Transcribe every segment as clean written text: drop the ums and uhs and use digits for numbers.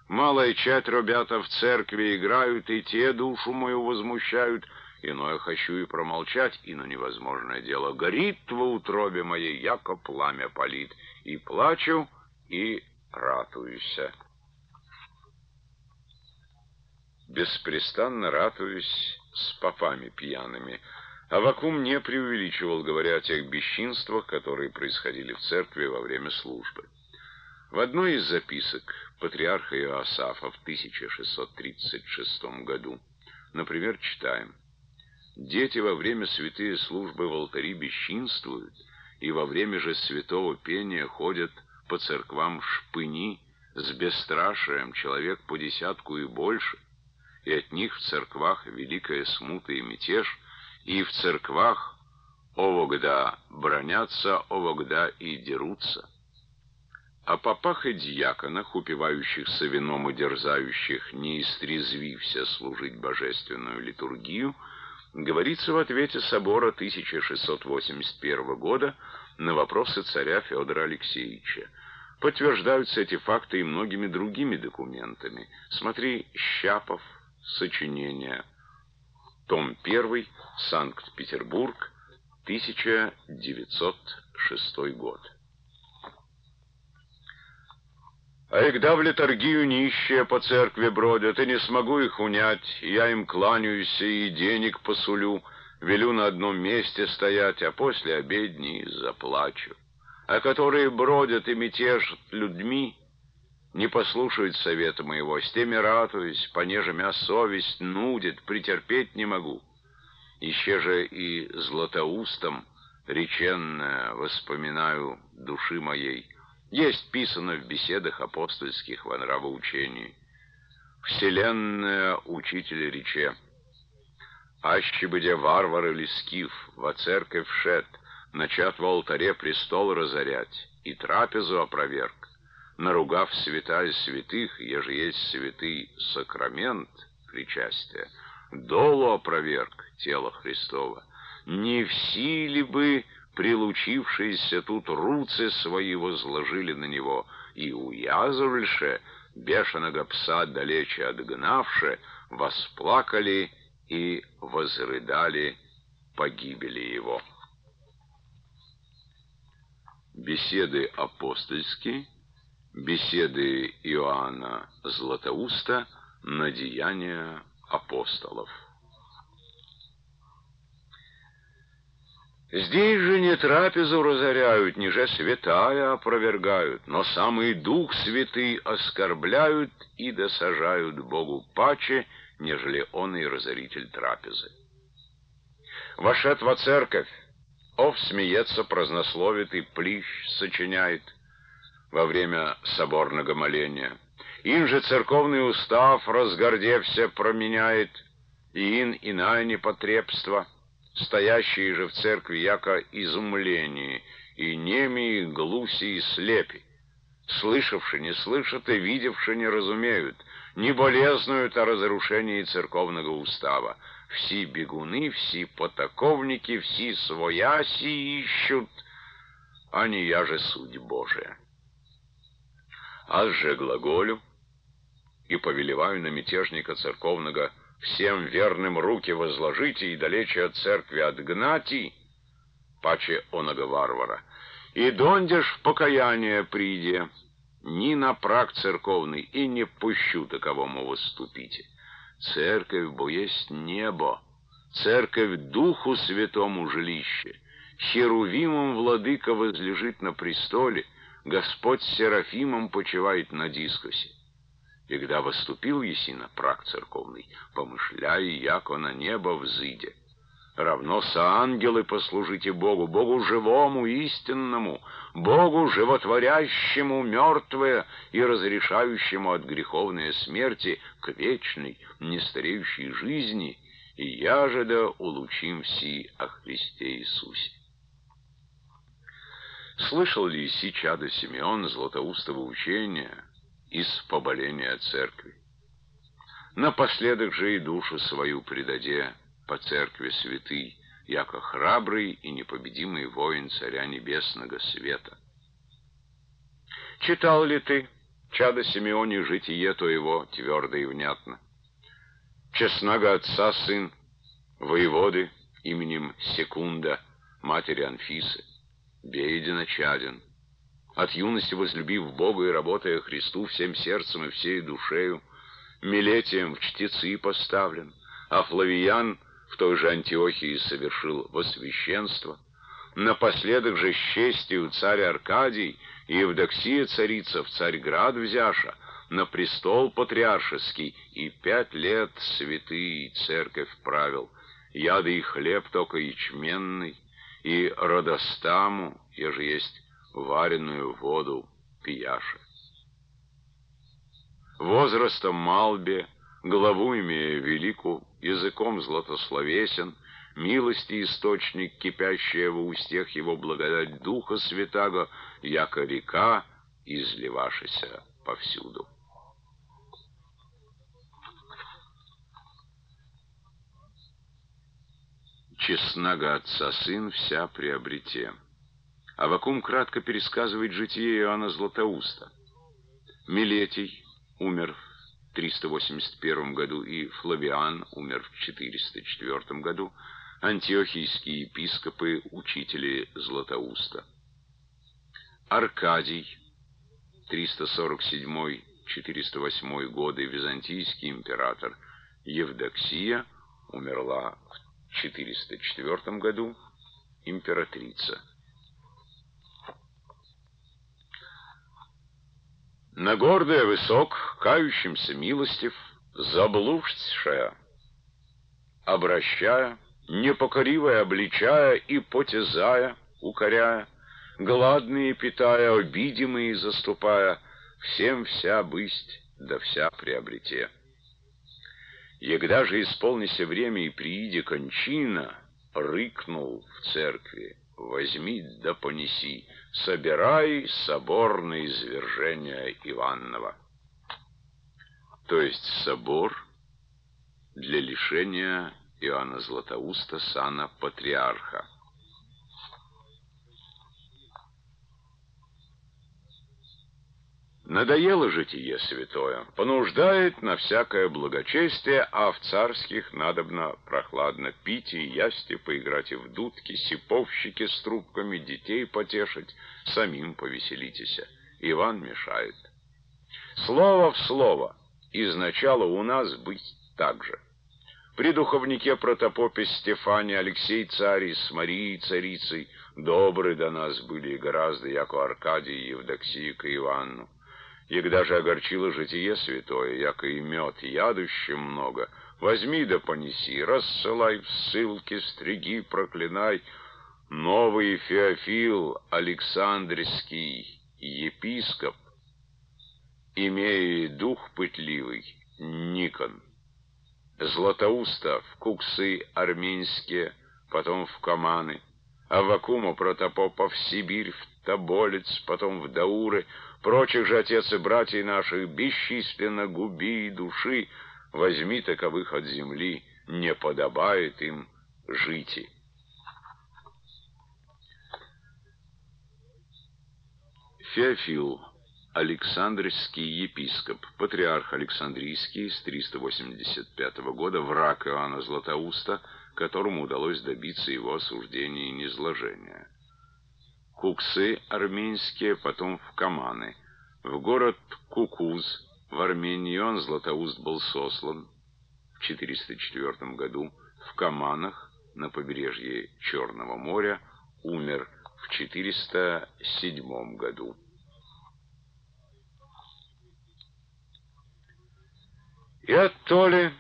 Малая часть ребята в церкви играют, и те душу мою возмущают. Иное хочу и промолчать, и на невозможное дело горит во утробе моей, яко пламя палит. И плачу, и ратуюся. Беспрестанно ратуюсь с попами пьяными. Аввакум не преувеличивал, говоря о тех бесчинствах, которые происходили в церкви во время службы. В одной из записок патриарха Иоасафа в 1636 году, например, читаем: «Дети во время святые службы в алтари бесчинствуют, и во время же святого пения ходят по церквам шпыни с бесстрашием, человек по десятку и больше, и от них в церквах великая смута и мятеж, и в церквах овогда бранятся, овогда и дерутся». О попах и дьяконах, упивающихся вином и дерзающих, не истрезвився служить божественную литургию, говорится в ответе собора 1681 года на вопросы царя Федора Алексеевича. Подтверждаются эти факты и многими другими документами. Смотри Щапов, сочинение, том 1, Санкт-Петербург, 1906 год. «А егда в литургию нищие по церкви бродят, и не смогу их унять, я им кланяюсь и денег посулю, велю на одном месте стоять, а после обедни заплачу. А которые бродят и мятежат людьми, не послушают совета моего, с теми ратуюсь, понеже мя совесть нудит, претерпеть не могу. Еще же и златоустом реченное воспоминаю души моей. Есть писано в беседах апостольских во нравоучении. Вселенная учитель рече: аще быде варвар или скиф во церковь шед, начат в алтаре престол разорять, и трапезу опроверг, наругав святая святых, еже есть святый сакрамент причастия, долу опроверг тело Христово, не все ли бы прилучившиеся тут руцы свои возложили на него, и уязвльше, бешеного пса далече отгнавши, восплакали и возрыдали погибели его». Беседы апостольские, беседы Иоанна Златоуста на деяния апостолов. Здесь же не трапезу разоряют, ниже святая опровергают, но самый Дух Святый оскорбляют и досажают Богу паче, нежели он и разоритель трапезы. Вошед во церковь, ов смеется, празднословит и плищ сочиняет во время соборного моления. Ин же церковный устав, разгордевся, променяет, и ин иное непотребство, стоящие же в церкви яко изумление, и неми, и глуси, и слепи. Слышавши не слышат, и видевши не разумеют, не болезнуют о разрушении церковного устава. Все бегуны, все потаковники, все свояси ищут, а не я же суть Божия. Аз же глаголю и повелеваю на мятежника церковного: всем верным руки возложите и далече от церкви отгнати, паче оного варвара. И дондеж в покаяние приде, ни на праг церковный, и не пущу таковому выступите. Церковь бо есть небо, церковь Духу Святому жилище. Херувимом владыка возлежит на престоле, Господь с Серафимом почивает на дискусе. И когда выступил еси на праг церковный, помышляй, яко на небо взыде. Равно соангелы послужите Богу, Богу живому, истинному, Богу животворящему мертвое и разрешающему от греховной смерти к вечной, нестареющей жизни, и яжеда улучим все о Христе Иисусе. Слышал ли иси чадо Симеон златоустого учения из поболения церкви? Напоследок же и душу свою предаде по церкви святый, яко храбрый и непобедимый воин Царя Небесного Света. Читал ли ты Чадо Симеоне житие то его твердо и внятно. Честнаго отца сын, воеводы именем Секунда, матери Анфисы, беедина чаден. От юности возлюбив Бога и работая Христу всем сердцем и всей душею, Милетием в чтецы поставлен, а Флавиян в той же Антиохии совершил во-священство. Напоследок же с честью царь Аркадий и Евдоксия царица в Царьград взяша, на престол патриаршеский, и 5 лет святый церковь правил, яды и хлеб только ячменный, и родостаму, еже есть вареную воду пияша. Возрастом малбе, главу имея велику, языком златословесен, милости источник, кипящая в устях его благодать Духа Святаго, яко река, изливашися повсюду. Честнаго отца сын вся приобрете. Аввакум кратко пересказывает житие Иоанна Златоуста. Милетий умер в 381 году, и Флавиан умер в 404 году, антиохийские епископы, учители Златоуста. Аркадий, 347-408 годы, византийский император. Евдоксия умерла в 404 году, императрица. На гордая высок, кающимся милостив, заблудшая, обращая, непокоривая обличая и потязая, укоряя, гладные питая, обидимые заступая, всем вся бысть, да вся приобрете. Егда же исполнися время и прииде кончина, рыкнул в церкви: возьми да понеси, собирай собор на извержение Иванова. То есть собор для лишения Иоанна Златоуста сана патриарха. Надоело житие святое, понуждает на всякое благочестие, а в царских надобно прохладно пить и ясти, поиграть и в дудки, сиповщики с трубками, детей потешить, самим повеселитеся. Иван мешает. Слово в слово, изначало у нас быть так же. При духовнике протопопе Стефане Алексей царь с Марией царицей добры до нас были и гораздо, яко Аркадий и Евдоксия к Ивану. Егда же огорчило житие святое, яко и мед ядущим много, возьми да понеси, рассылай в ссылки, стриги, проклинай. Новый Феофил Александрийский епископ, имея дух пытливый, Никон. Златоуста в куксы армянские, потом в Каманы, Аввакума протопопа в Сибирь, в Тоболец, потом в Дауры, прочих же отец и братьев наших бесчисленно губи и души, возьми таковых от земли, не подобает им жити. Феофил Александрийский епископ, патриарх Александрийский с 385 года, враг Иоанна Златоуста, которому удалось добиться его осуждения и низложения. Куксы армянские, потом в Каманы. В город Кукуз в Армении Иоанн Златоуст был сослан в 404 году. В Каманах на побережье Черного моря умер в 407 году. И оттоле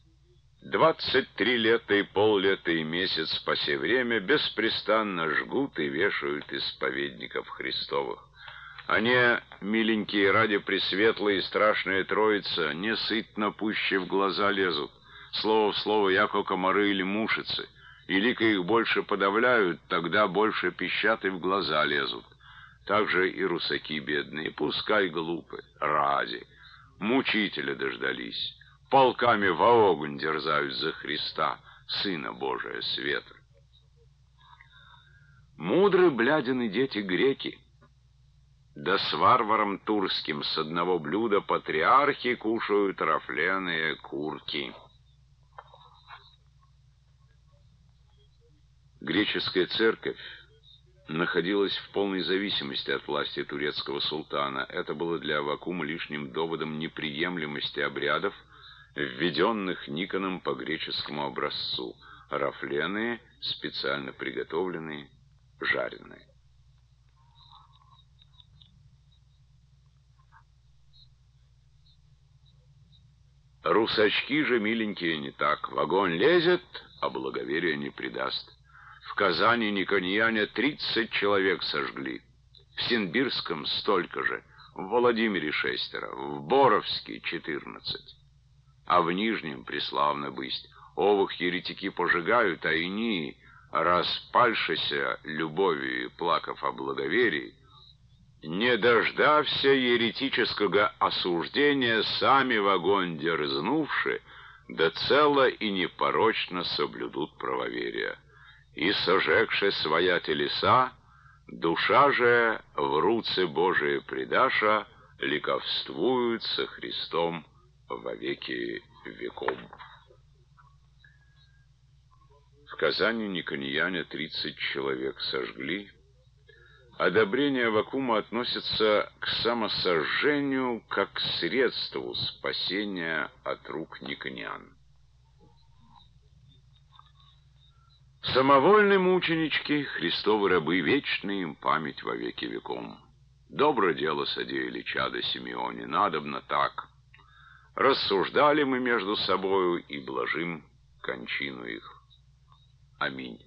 23 лета и поллета и месяц по сей время беспрестанно жгут и вешают исповедников Христовых. Они, миленькие, ради пресветлой и страшная Троица, несытно пуще в глаза лезут, слово в слово, яко комары или мушицы, и лика их больше подавляют, тогда больше пищат и в глаза лезут. Так же и русаки бедные, пускай глупы, ради, мучителя дождались, полками во огонь дерзают за Христа, Сына Божия света. Мудры блядины дети греки, Да с варваром турским с одного блюда патриархи кушают рафленые курки. Греческая церковь находилась в полной зависимости от власти турецкого султана. Это было для Аввакума лишним доводом неприемлемости обрядов, введенных Никоном по греческому образцу, рафленые, специально приготовленные, жареные. Русачки же, миленькие, не так. В огонь лезет, а благоверия не придаст. В Казани никоньяне 30 человек сожгли, в Симбирском столько же, в Владимире 6, в Боровске 14. А в Нижнем, преславно бысть, овых еретики пожигают, а ини, распальшися любовью, плакав о благоверии, не дождався еретического осуждения, сами в огонь дерзнувши, да цело и непорочно соблюдут правоверие. И сожегши своя телеса, душа же в руце Божие предаша, ликовствуют со Христом во веки веков. В Казани никоньяне 30 человек сожгли. Одобрение Аввакума относится к самосожжению как к средству спасения от рук никонян. Самовольные мученички, Христовы рабы, вечные им память во веки веком. Добро дело содеяли чада Симеоне, надобно так. Рассуждали мы между собою и блажим кончину их. Аминь.